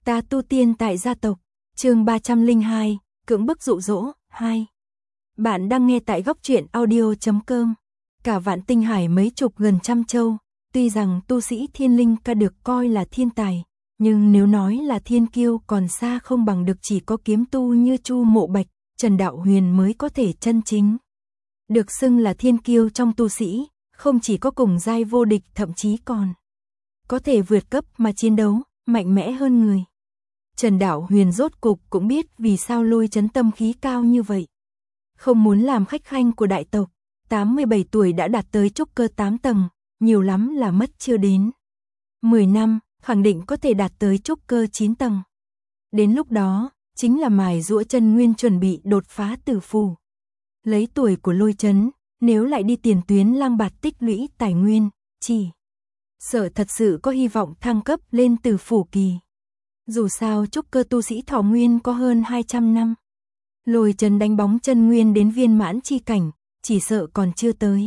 Ta tu tiên tại gia tộc, chương 302, cưỡng bức dụ dỗ, 2. Bạn đang nghe tại góc truyện audio.com. Cả vạn tinh hải mấy chục gần trăm châu, tuy rằng tu sĩ thiên linh ca được coi là thiên tài, nhưng nếu nói là thiên kiêu còn xa không bằng được chỉ có kiếm tu như Chu Mộ Bạch, Trần Đạo Huyền mới có thể chân chính được xưng là thiên kiêu trong tu sĩ, không chỉ có cùng giai vô địch thậm chí còn có thể vượt cấp mà chiến đấu, mạnh mẽ hơn người. Trần Đạo Huyền rốt cục cũng biết vì sao Lôi Chấn tâm khí cao như vậy. Không muốn làm khách khanh của đại tộc, 87 tuổi đã đạt tới trúc cơ 8 tầng, nhiều lắm là mất chưa đến 10 năm, khẳng định có thể đạt tới trúc cơ 9 tầng. Đến lúc đó, chính là mài giũa chân nguyên chuẩn bị đột phá tử phù. Lấy tuổi của Lôi Chấn, nếu lại đi tiền tuyến lang bạt tích lũy tài nguyên, chỉ sợ thật sự có hy vọng thăng cấp lên tử phủ kỳ. Dù sao trúc cơ tu sĩ thọ nguyên có hơn 200 năm. Lôi Chấn đánh bóng chân nguyên đến viên mãn chi cảnh, chỉ sợ còn chưa tới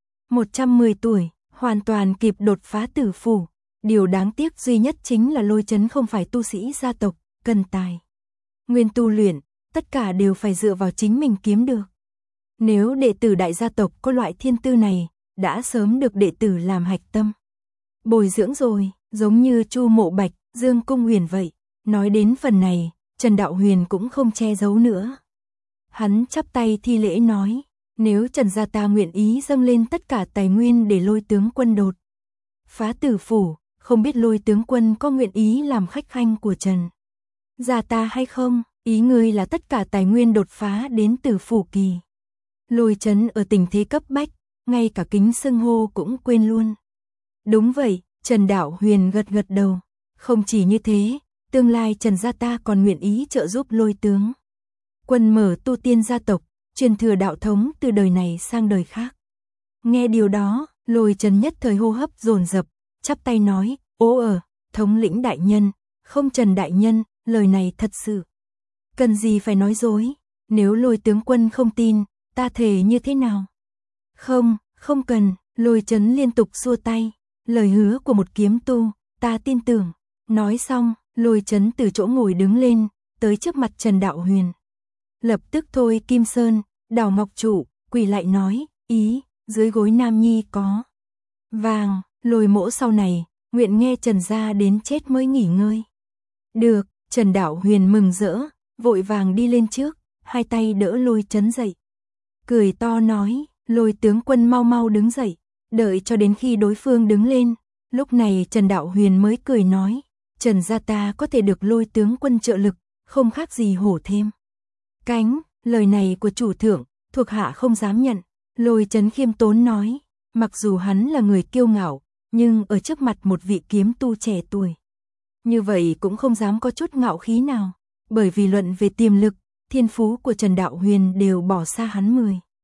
110 tuổi, hoàn toàn kịp đột phá tử phủ. Điều đáng tiếc duy nhất chính là Lôi Chấn không phải tu sĩ gia tộc, cần tài nguyên tu luyện, tất cả đều phải dựa vào chính mình kiếm được. Nếu đệ tử đại gia tộc có loại thiên tư này, đã sớm được đệ tử làm hạch tâm bồi dưỡng rồi, giống như Chu Mộ Bạch, Dương Cung Huyền vậy. Nói đến phần này, Trần Đạo Huyền cũng không che giấu nữa. Hắn chắp tay thi lễ nói, nếu Trần gia ta nguyện ý dâng lên tất cả tài nguyên để Lôi tướng quân đột phá tử phủ, không biết Lôi tướng quân có nguyện ý làm khách khanh của Trần gia ta hay không? Ý ngươi là tất cả tài nguyên đột phá đến tử phủ kỳ. Lôi Chấn ở tình thế cấp bách, ngay cả kính xưng hô cũng quên luôn. Đúng vậy, Trần Đạo Huyền gật gật đầu. Không chỉ như thế, tương lai Trần gia ta còn nguyện ý trợ giúp Lôi tướng quân mở tu tiên gia tộc, truyền thừa đạo thống từ đời này sang đời khác. Nghe điều đó, Lôi Chấn nhất thời hô hấp dồn dập, chắp tay nói, thống lĩnh đại nhân, không Trần đại nhân, lời này thật sự cần gì phải nói dối, nếu Lôi tướng quân không tin, ta thề như thế nào? Không cần, Lôi Chấn liên tục xua tay, lời hứa của một kiếm tu, ta tin tưởng. Nói xong, Lôi Chấn từ chỗ ngồi đứng lên, tới trước mặt Trần Đạo Huyền. Lập tức thôi Kim Sơn, Đào Ngọc Trụ, quỳ lại nói, dưới gối Nam Nhi có vàng, Lôi mỗ sau này, nguyện nghe Trần gia đến chết mới nghỉ ngơi. Được, Trần Đạo Huyền mừng rỡ, vội vàng đi lên trước, hai tay đỡ Lôi Chấn dậy. Cười to nói, Lôi tướng quân mau mau đứng dậy, đợi cho đến khi đối phương đứng lên. Lúc này Trần Đạo Huyền mới cười nói, Trần gia ta có thể được Lôi tướng quân trợ lực, không khác gì hổ thêm cánh, lời này của chủ thượng, thuộc hạ không dám nhận. Lôi Chấn khiêm tốn nói, mặc dù hắn là người kiêu ngạo, nhưng ở trước mặt một vị kiếm tu trẻ tuổi như vậy cũng không dám có chút ngạo khí nào, bởi vì luận về tiềm lực, thiên phú của Trần Đạo Huyền đều bỏ xa hắn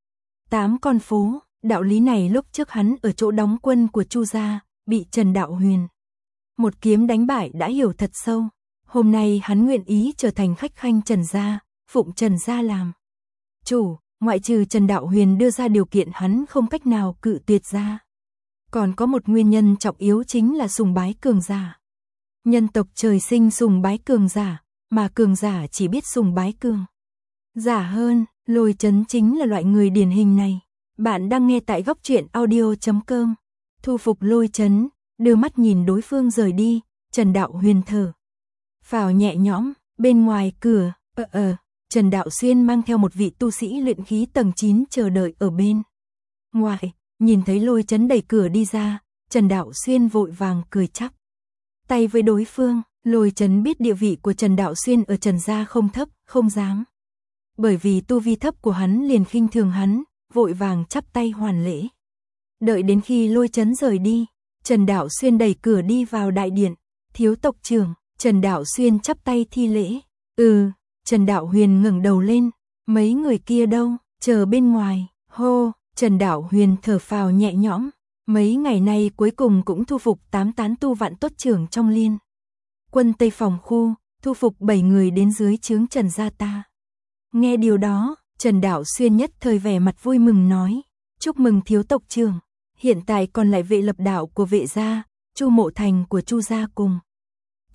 18 con phố. Đạo lý này lúc trước hắn ở chỗ đóng quân của Chu gia, bị Trần Đạo Huyền một kiếm đánh bại đã hiểu thật sâu. Hôm nay hắn nguyện ý trở thành khách khanh Trần gia, phụng Trần gia làm chủ, ngoại trừ Trần Đạo Huyền đưa ra điều kiện hắn không cách nào cự tuyệt ra. Còn có một nguyên nhân trọng yếu chính là sùng bái cường giả. Nhân tộc trời sinh sùng bái cường giả, mà cường giả chỉ biết sùng bái cường giả hơn. Lôi Chấn chính là loại người điển hình này. Bạn đang nghe tại góc truyện audio.com. Thu phục Lôi Chấn, đưa mắt nhìn đối phương rời đi, Trần Đạo Huyền thở phào nhẹ nhõm. Bên ngoài cửa, Trần Đạo Xuyên mang theo một vị tu sĩ luyện khí tầng 9 chờ đợi ở bên ngoài. Nhìn thấy Lôi Chấn đẩy cửa đi ra, Trần Đạo Xuyên vội vàng cười chắp tay với đối phương. Lôi Chấn biết địa vị của Trần Đạo Xuyên ở Trần gia không thấp, không dám bởi vì tu vi thấp của hắn liền khinh thường hắn, vội vàng chắp tay hoàn lễ. Đợi đến khi Lôi Chấn rời đi, Trần Đạo Xuyên đẩy cửa đi vào đại điện. Thiếu tộc trưởng, Trần Đạo Xuyên chắp tay thi lễ. Trần Đạo Huyền ngẩng đầu lên, mấy người kia đâu? Chờ bên ngoài. Hô, Trần Đạo Huyền thở phào nhẹ nhõm, mấy ngày nay cuối cùng cũng thu phục 8 tán tu vạn tốt trưởng trong liên quân Tây Phòng khu, thu phục 7 người đến dưới trướng Trần gia ta. Nghe điều đó, Trần Đạo Xuyên nhất thời vẻ mặt vui mừng nói, chúc mừng thiếu tộc trưởng, hiện tại còn lại vệ lập đạo của vệ gia, Chu Mộ Thành của Chu gia cùng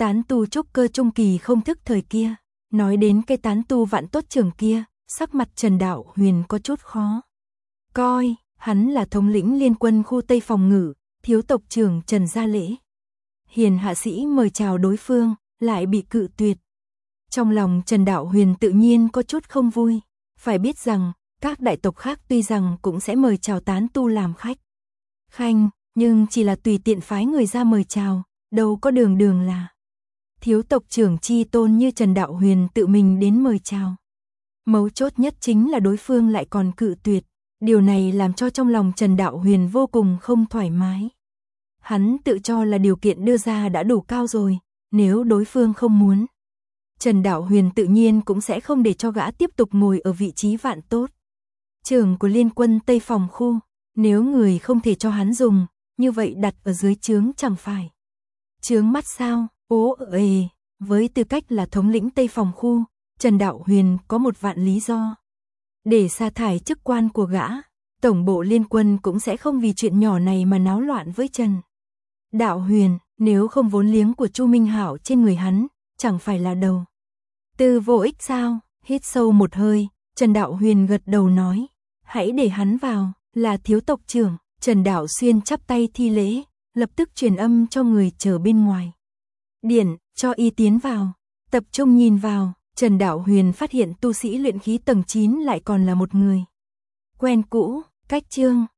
Tán tu trúc cơ trung kỳ không thức thời kia, nói đến cái tán tu vạn tốt trưởng kia, sắc mặt Trần Đạo Huyền có chút khó coi, hắn là thống lĩnh liên quân khu Tây phòng ngự, thiếu tộc trưởng Trần Gia Lễ. Hiền hạ sĩ mời chào đối phương, lại bị cự tuyệt. Trong lòng Trần Đạo Huyền tự nhiên có chút không vui, phải biết rằng, các đại tộc khác tuy rằng cũng sẽ mời chào tán tu làm khách khanh, nhưng chỉ là tùy tiện phái người ra mời chào, đâu có đường đường là thiếu tộc trưởng chi tôn như Trần Đạo Huyền tự mình đến mời chào. Mấu chốt nhất chính là đối phương lại còn cự tuyệt, điều này làm cho trong lòng Trần Đạo Huyền vô cùng không thoải mái. Hắn tự cho là điều kiện đưa ra đã đủ cao rồi, nếu đối phương không muốn, Trần Đạo Huyền tự nhiên cũng sẽ không để cho gã tiếp tục ngồi ở vị trí vạn tốt trưởng của liên quân Tây phòng khu, nếu người không thể cho hắn dùng, như vậy đặt ở dưới trướng chẳng phải trướng mắt sao? Với tư cách là thống lĩnh Tây phòng khu, Trần Đạo Huyền có một vạn lý do để sa thải chức quan của gã. Tổng bộ liên quân cũng sẽ không vì chuyện nhỏ này mà náo loạn với Trần Đạo Huyền, nếu không vốn liếng của Chu Minh Hạo trên người hắn, chẳng phải là đầu tư vô ích sao? Hít sâu một hơi, Trần Đạo Huyền gật đầu nói, hãy để hắn vào, là thiếu tộc trưởng. Trần Đạo Xuyên chắp tay thi lễ, lập tức truyền âm cho người chờ bên ngoài điện, cho y tiến vào. Tập trung nhìn vào, Trần Đạo Huyền phát hiện tu sĩ luyện khí tầng 9 lại còn là một người quen cũ. Cách chương